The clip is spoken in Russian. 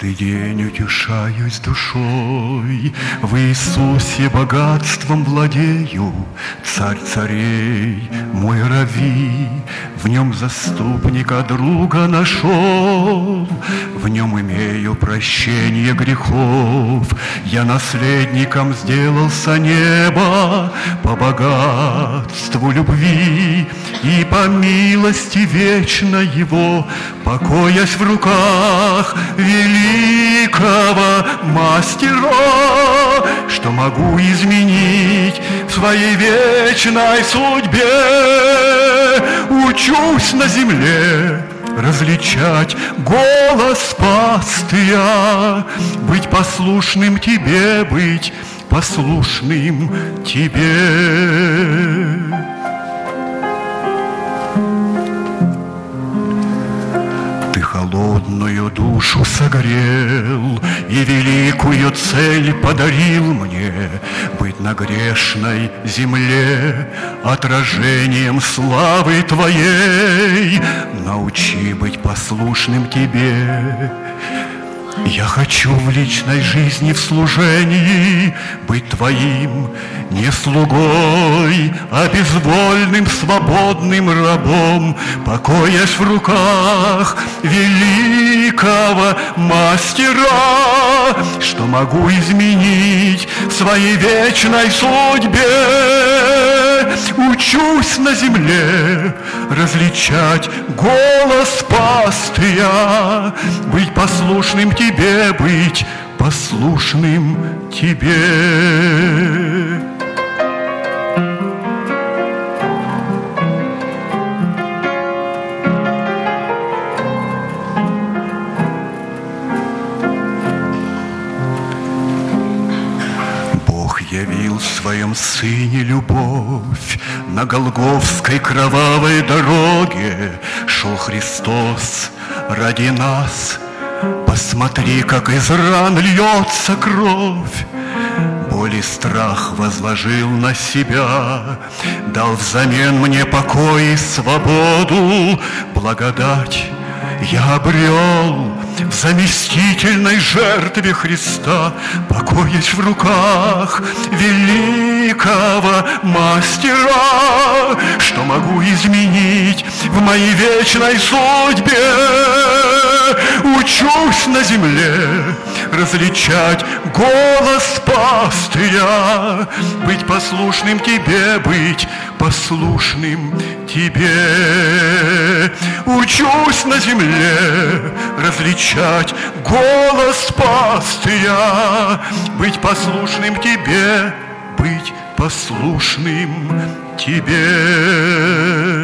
Каждый день утешаюсь душой, в Иисусе богатством владею, Царь царей, мой рави, в нем заступника друга нашел, в нем имею прощение грехов, я наследником сделался неба по богатству любви и по милости вечной его, покоясь в руках великого мастера, что могу изменить в своей вечной судьбе. Учусь на земле различать голос пастыря, быть послушным тебе, быть послушным тебе. Холодную душу согрел и великую цель подарил мне быть на грешной земле отражением славы Твоей. Научи быть послушным Тебе. Я хочу в личной жизни, в служении быть Твоим не слугой, а безвольным, свободным рабом, покоясь в руках великого мастера, что могу изменить в своей вечной судьбе. Учусь на земле различать голос пастыря, быть послушным Тебе, быть послушным Тебе. Явил в своем Сыне любовь, на Голгофской кровавой дороге шел Христос ради нас. Посмотри, как из ран льется кровь. Боль и страх возложил на себя, дал взамен мне покой и свободу. Благодать я обрел в заместительной жертве Христа, покоясь в руках великого мастера, что могу изменить в моей вечной судьбе. Учусь на земле различать голос пастыря, быть послушным Тебе, быть послушным Тебе. Учусь на земле различать голос пастыря, быть послушным Тебе, быть послушным Тебе.